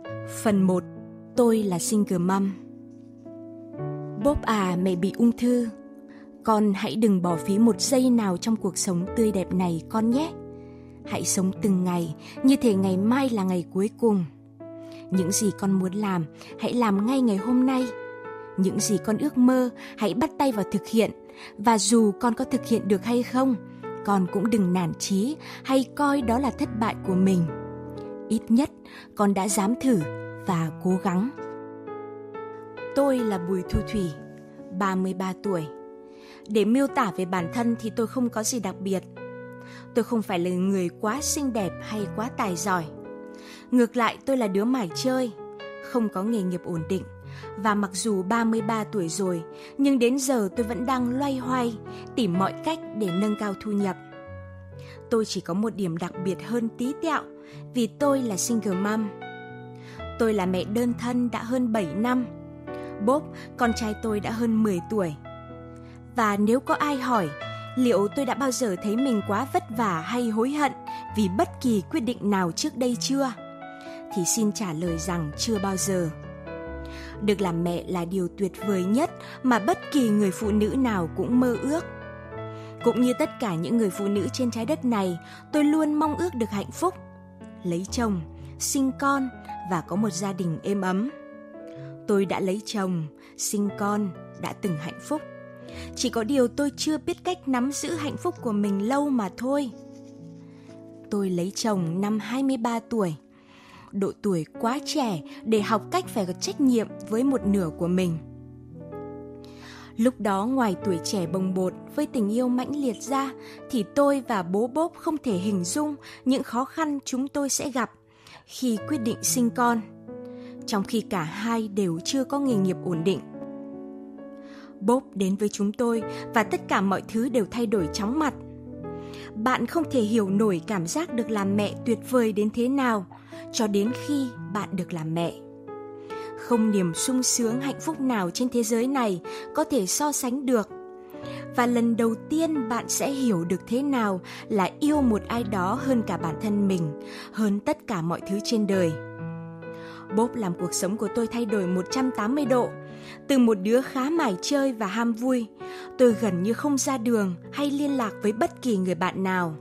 Phần 1. Tôi là single mom. Bob à, mẹ bị ung thư. Con hãy đừng bỏ phí một giây nào trong cuộc sống tươi đẹp này con nhé. Hãy sống từng ngày như thể ngày mai là ngày cuối cùng. Những gì con muốn làm, hãy làm ngay ngày hôm nay. Những gì con ước mơ, hãy bắt tay vào thực hiện. Và dù con có thực hiện được hay không, con cũng đừng nản chí hay coi đó là thất bại của mình. Ít nhất, con đã dám thử và cố gắng. Tôi là Bùi Thu Thủy, 33 tuổi. Để miêu tả về bản thân thì tôi không có gì đặc biệt. Tôi không phải là người quá xinh đẹp hay quá tài giỏi. Ngược lại, tôi là đứa mải chơi, không có nghề nghiệp ổn định. Và mặc dù 33 tuổi rồi, nhưng đến giờ tôi vẫn đang loay hoay, tìm mọi cách để nâng cao thu nhập. Tôi chỉ có một điểm đặc biệt hơn tí tẹo, vì tôi là single mom. Tôi là mẹ đơn thân đã hơn 7 năm. Bob, con trai tôi đã hơn 10 tuổi. Và nếu có ai hỏi liệu tôi đã bao giờ thấy mình quá vất vả hay hối hận vì bất kỳ quyết định nào trước đây chưa, thì xin trả lời rằng chưa bao giờ. Được làm mẹ là điều tuyệt vời nhất mà bất kỳ người phụ nữ nào cũng mơ ước. Cũng như tất cả những người phụ nữ trên trái đất này, tôi luôn mong ước được hạnh phúc, lấy chồng, sinh con và có một gia đình êm ấm. Tôi đã lấy chồng, sinh con, đã từng hạnh phúc. Chỉ có điều tôi chưa biết cách nắm giữ hạnh phúc của mình lâu mà thôi. Tôi lấy chồng năm 23 tuổi. Độ tuổi quá trẻ để học cách phải có trách nhiệm với một nửa của mình. Lúc đó ngoài tuổi trẻ bồng bột với tình yêu mãnh liệt ra, thì tôi và bố Bob không thể hình dung những khó khăn chúng tôi sẽ gặp khi quyết định sinh con, trong khi cả hai đều chưa có nghề nghiệp ổn định. Bob đến với chúng tôi và tất cả mọi thứ đều thay đổi chóng mặt. Bạn không thể hiểu nổi cảm giác được làm mẹ tuyệt vời đến thế nào cho đến khi bạn được làm mẹ. Không niềm sung sướng hạnh phúc nào trên thế giới này có thể so sánh được. Và lần đầu tiên bạn sẽ hiểu được thế nào là yêu một ai đó hơn cả bản thân mình, hơn tất cả mọi thứ trên đời. Bob làm cuộc sống của tôi thay đổi 180 độ. Từ một đứa khá mải chơi và ham vui, tôi gần như không ra đường hay liên lạc với bất kỳ người bạn nào.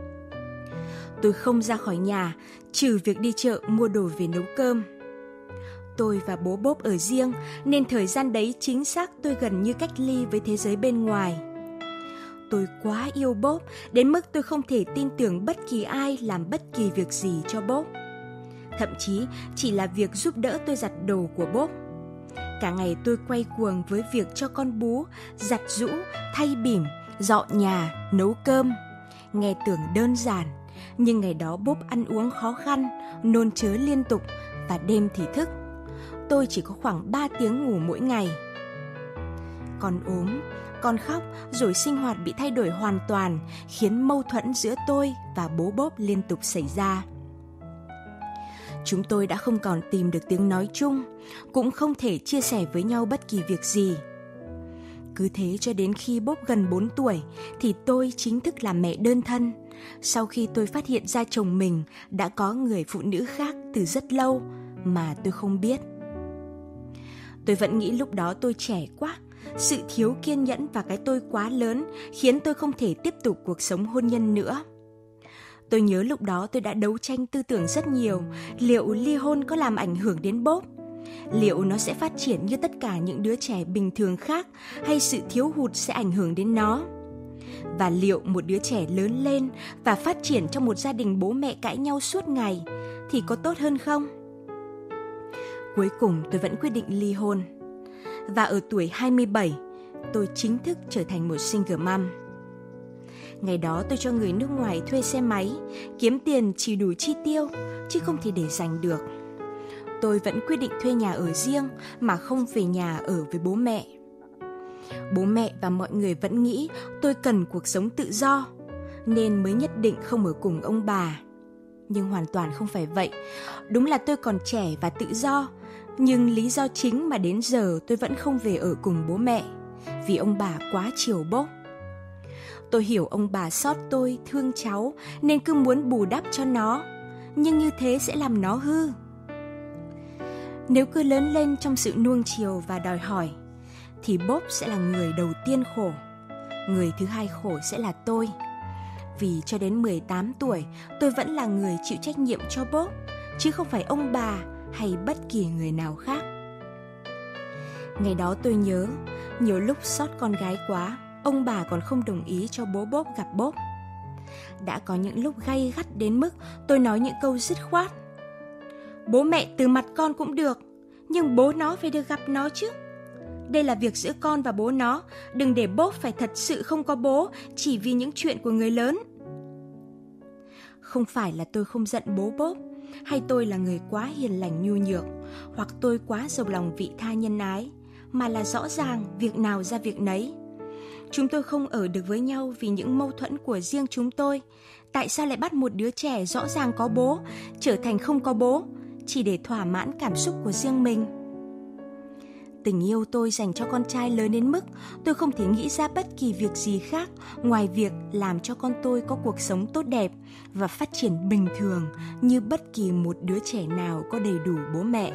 Tôi không ra khỏi nhà, trừ việc đi chợ mua đồ về nấu cơm. Tôi và bố Bob ở riêng, nên thời gian đấy chính xác tôi gần như cách ly với thế giới bên ngoài. Tôi quá yêu Bob, đến mức tôi không thể tin tưởng bất kỳ ai làm bất kỳ việc gì cho Bob. Thậm chí chỉ là việc giúp đỡ tôi giặt đồ của Bob. Cả ngày tôi quay cuồng với việc cho con bú, giặt giũ, thay bỉm, dọn nhà, nấu cơm. Nghe tưởng đơn giản, nhưng ngày đó Bob ăn uống khó khăn, nôn chớ liên tục và đêm thì thức. Tôi chỉ có khoảng 3 tiếng ngủ mỗi ngày. Con ốm, con khóc, rồi sinh hoạt bị thay đổi hoàn toàn, khiến mâu thuẫn giữa tôi và bố Bob liên tục xảy ra. Chúng tôi đã không còn tìm được tiếng nói chung, cũng không thể chia sẻ với nhau bất kỳ việc gì. Cứ thế cho đến khi Bob gần 4 tuổi thì tôi chính thức làm mẹ đơn thân, sau khi tôi phát hiện ra chồng mình đã có người phụ nữ khác từ rất lâu mà tôi không biết. Tôi vẫn nghĩ lúc đó tôi trẻ quá, sự thiếu kiên nhẫn và cái tôi quá lớn khiến tôi không thể tiếp tục cuộc sống hôn nhân nữa. Tôi nhớ lúc đó tôi đã đấu tranh tư tưởng rất nhiều, liệu ly hôn có làm ảnh hưởng đến Bob? Liệu nó sẽ phát triển như tất cả những đứa trẻ bình thường khác, hay sự thiếu hụt sẽ ảnh hưởng đến nó? Và liệu một đứa trẻ lớn lên và phát triển trong một gia đình bố mẹ cãi nhau suốt ngày thì có tốt hơn không? Cuối cùng tôi vẫn quyết định ly hôn. Và ở tuổi 27, tôi chính thức trở thành một single mom. Ngày đó tôi cho người nước ngoài thuê xe máy, kiếm tiền chỉ đủ chi tiêu, chứ không thể để dành được. Tôi vẫn quyết định thuê nhà ở riêng mà không về nhà ở với bố mẹ. Bố mẹ và mọi người vẫn nghĩ tôi cần cuộc sống tự do, nên mới nhất định không ở cùng ông bà. Nhưng hoàn toàn không phải vậy. Đúng là tôi còn trẻ và tự do, nhưng lý do chính mà đến giờ tôi vẫn không về ở cùng bố mẹ, vì ông bà quá chiều Bob. Tôi hiểu ông bà xót tôi, thương cháu, nên cứ muốn bù đắp cho nó, nhưng như thế sẽ làm nó hư. Nếu cứ lớn lên trong sự nuông chiều và đòi hỏi, thì Bob sẽ là người đầu tiên khổ. Người thứ hai khổ sẽ là tôi. Vì cho đến 18 tuổi, tôi vẫn là người chịu trách nhiệm cho Bob, chứ không phải ông bà hay bất kỳ người nào khác. Ngày đó tôi nhớ, nhiều lúc xót con gái quá, ông bà còn không đồng ý cho bố Bob gặp Bob. Đã có những lúc gay gắt đến mức tôi nói những câu dứt khoát. Bố mẹ từ mặt con cũng được, nhưng bố nó phải được gặp nó chứ. Đây là việc giữa con và bố nó, đừng để Bob phải thật sự không có bố chỉ vì những chuyện của người lớn. Không phải là tôi không giận bố Bob, hay tôi là người quá hiền lành nhu nhược, hoặc tôi quá giàu lòng vị tha nhân ái, mà là rõ ràng việc nào ra việc nấy. Chúng tôi không ở được với nhau vì những mâu thuẫn của riêng chúng tôi. Tại sao lại bắt một đứa trẻ rõ ràng có bố trở thành không có bố, chỉ để thỏa mãn cảm xúc của riêng mình? Tình yêu tôi dành cho con trai lớn đến mức tôi không thể nghĩ ra bất kỳ việc gì khác ngoài việc làm cho con tôi có cuộc sống tốt đẹp và phát triển bình thường như bất kỳ một đứa trẻ nào có đầy đủ bố mẹ.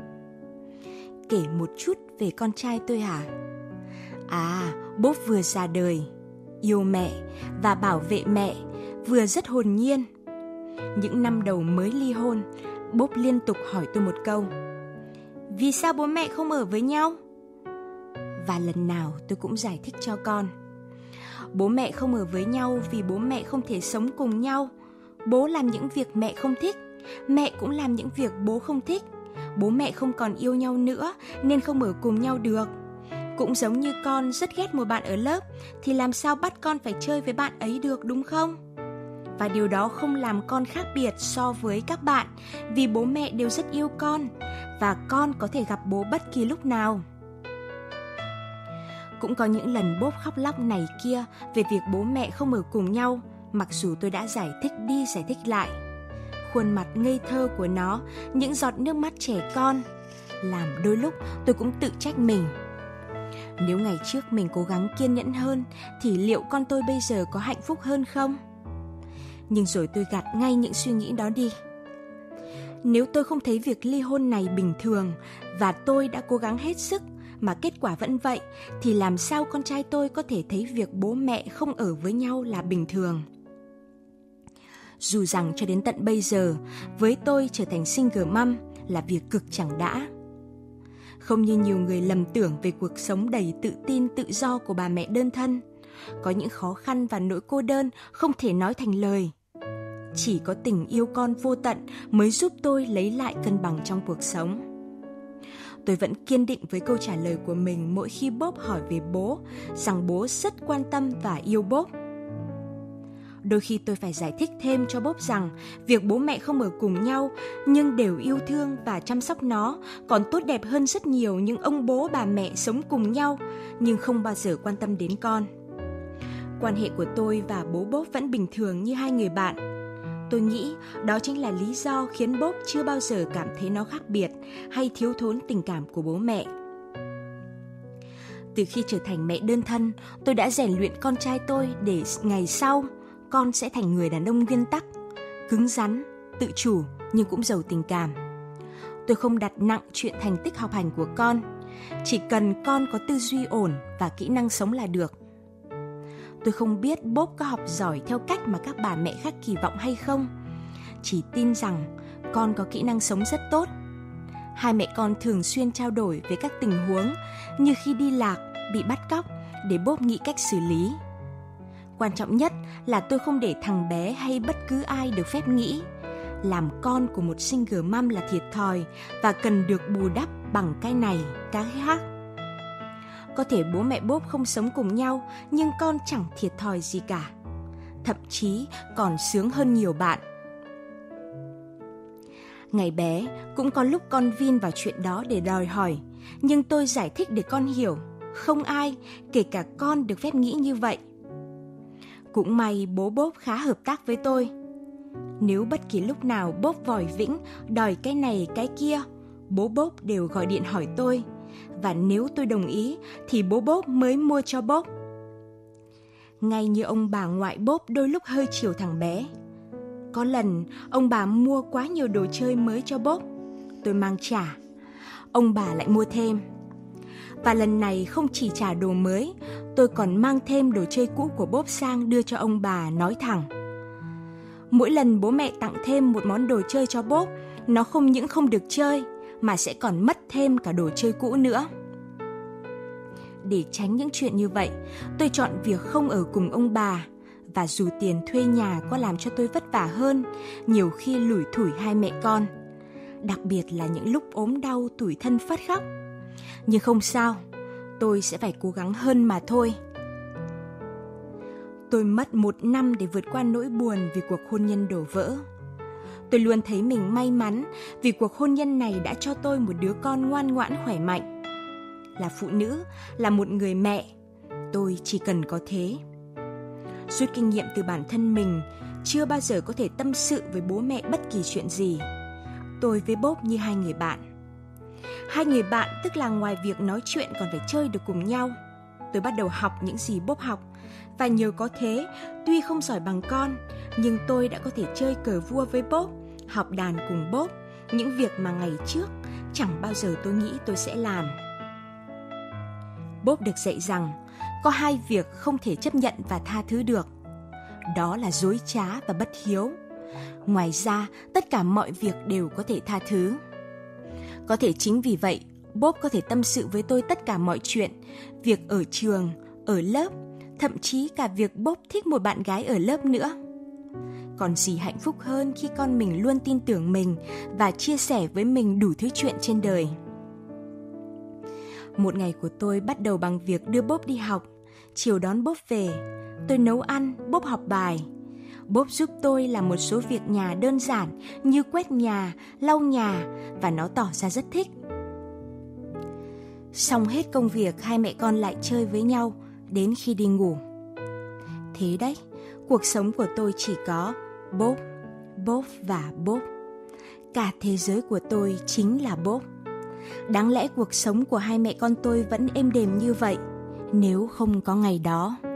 Kể một chút về con trai tôi hả? Bob vừa ra đời, yêu mẹ và bảo vệ mẹ, vừa rất hồn nhiên. Những năm đầu mới ly hôn, Bob liên tục hỏi tôi một câu: vì sao bố mẹ không ở với nhau? Và lần nào tôi cũng giải thích cho con: bố mẹ không ở với nhau vì bố mẹ không thể sống cùng nhau. Bố làm những việc mẹ không thích, mẹ cũng làm những việc bố không thích. Bố mẹ không còn yêu nhau nữa nên không ở cùng nhau được. Cũng giống như con rất ghét một bạn ở lớp, thì làm sao bắt con phải chơi với bạn ấy được, đúng không? Và điều đó không làm con khác biệt so với các bạn, vì bố mẹ đều rất yêu con, và con có thể gặp bố bất kỳ lúc nào. Cũng có những lần Bob khóc lóc này kia về việc bố mẹ không ở cùng nhau, mặc dù tôi đã giải thích đi giải thích lại. Khuôn mặt ngây thơ của nó, những giọt nước mắt trẻ con, làm đôi lúc tôi cũng tự trách mình. Nếu ngày trước mình cố gắng kiên nhẫn hơn, thì liệu con tôi bây giờ có hạnh phúc hơn không? Nhưng rồi tôi gạt ngay những suy nghĩ đó đi. Nếu tôi không thấy việc ly hôn này bình thường, và tôi đã cố gắng hết sức mà kết quả vẫn vậy, thì làm sao con trai tôi có thể thấy việc bố mẹ không ở với nhau là bình thường? Dù rằng cho đến tận bây giờ, với tôi trở thành single mom là việc cực chẳng đã. Không như nhiều người lầm tưởng về cuộc sống đầy tự tin tự do của bà mẹ đơn thân, có những khó khăn và nỗi cô đơn không thể nói thành lời. Chỉ có tình yêu con vô tận mới giúp tôi lấy lại cân bằng trong cuộc sống. Tôi vẫn kiên định với câu trả lời của mình mỗi khi Bob hỏi về bố, rằng bố rất quan tâm và yêu Bob. Đôi khi tôi phải giải thích thêm cho Bob rằng việc bố mẹ không ở cùng nhau nhưng đều yêu thương và chăm sóc nó còn tốt đẹp hơn rất nhiều những ông bố bà mẹ sống cùng nhau nhưng không bao giờ quan tâm đến con. Quan hệ của tôi và bố Bob vẫn bình thường như hai người bạn. Tôi nghĩ đó chính là lý do khiến Bob chưa bao giờ cảm thấy nó khác biệt hay thiếu thốn tình cảm của bố mẹ. Từ khi trở thành mẹ đơn thân, tôi đã rèn luyện con trai tôi để ngày sau con sẽ thành người đàn ông nguyên tắc, cứng rắn, tự chủ nhưng cũng giàu tình cảm. Tôi không đặt nặng chuyện thành tích học hành của con, chỉ cần con có tư duy ổn và kỹ năng sống là được. Tôi không biết Bob có học giỏi theo cách mà các bà mẹ khác kỳ vọng hay không, chỉ tin rằng con có kỹ năng sống rất tốt. Hai mẹ con thường xuyên trao đổi về các tình huống như khi đi lạc, bị bắt cóc, để Bob nghĩ cách xử lý. Quan trọng nhất là tôi không để thằng bé hay bất cứ ai được phép nghĩ làm con của một single mom là thiệt thòi và cần được bù đắp bằng cái này, cái khác. Có thể bố mẹ Bob không sống cùng nhau, nhưng con chẳng thiệt thòi gì cả. Thậm chí còn sướng hơn nhiều bạn. Ngày bé, cũng có lúc con vin vào chuyện đó để đòi hỏi, nhưng tôi giải thích để con hiểu, không ai, kể cả con, được phép nghĩ như vậy. Cũng may bố Bob khá hợp tác với tôi. Nếu bất kỳ lúc nào Bob vòi vĩnh đòi cái này cái kia, bố Bob đều gọi điện hỏi tôi. Và nếu tôi đồng ý thì bố Bob mới mua cho Bob. Ngay như ông bà ngoại Bob đôi lúc hơi chiều thằng bé. Có lần ông bà mua quá nhiều đồ chơi mới cho Bob. Tôi mang trả. ông bà lại mua thêm. Và lần này không chỉ trả đồ mới, tôi còn mang thêm đồ chơi cũ của Bob sang đưa cho ông bà, nói thẳng: mỗi lần bố mẹ tặng thêm một món đồ chơi cho Bob, nó không những không được chơi, mà sẽ còn mất thêm cả đồ chơi cũ nữa. Để tránh những chuyện như vậy, tôi chọn việc không ở cùng ông bà, và dù tiền thuê nhà có làm cho tôi vất vả hơn, nhiều khi lủi thủi hai mẹ con, đặc biệt là những lúc ốm đau tủi thân phát khóc. Nhưng không sao, tôi sẽ phải cố gắng hơn mà thôi. Tôi mất 1 năm để vượt qua nỗi buồn vì cuộc hôn nhân đổ vỡ. Tôi luôn thấy mình may mắn vì cuộc hôn nhân này đã cho tôi một đứa con ngoan ngoãn khỏe mạnh. Là phụ nữ, là một người mẹ, tôi chỉ cần có thế. Rút kinh nghiệm từ bản thân mình, chưa bao giờ có thể tâm sự với bố mẹ bất kỳ chuyện gì. Tôi với Bob như hai người bạn. Hai người bạn tức là ngoài việc nói chuyện còn phải chơi được cùng nhau. Tôi bắt đầu học những gì Bob học, và nhờ có thế, tuy không giỏi bằng con, nhưng tôi đã có thể chơi cờ vua với Bob, học đàn cùng Bob, những việc mà ngày trước chẳng bao giờ tôi nghĩ tôi sẽ làm. Bob được dạy rằng có 2 việc không thể chấp nhận và tha thứ được. Đó là dối trá và bất hiếu. Ngoài ra, tất cả mọi việc đều có thể tha thứ. Có thể chính vì vậy, Bob có thể tâm sự với tôi tất cả mọi chuyện, việc ở trường, ở lớp, thậm chí cả việc Bob thích một bạn gái ở lớp nữa. Còn gì hạnh phúc hơn khi con mình luôn tin tưởng mình và chia sẻ với mình đủ thứ chuyện trên đời. Một ngày của tôi bắt đầu bằng việc đưa Bob đi học, chiều đón Bob về. Tôi nấu ăn, Bob học bài. Bob giúp tôi làm một số việc nhà đơn giản như quét nhà, lau nhà, và nó tỏ ra rất thích. Xong hết công việc, hai mẹ con lại chơi với nhau đến khi đi ngủ. Thế đấy, cuộc sống của tôi chỉ có Bob, Bob và Bob. Cả thế giới của tôi chính là Bob. Đáng lẽ cuộc sống của hai mẹ con tôi vẫn êm đềm như vậy nếu không có ngày đó.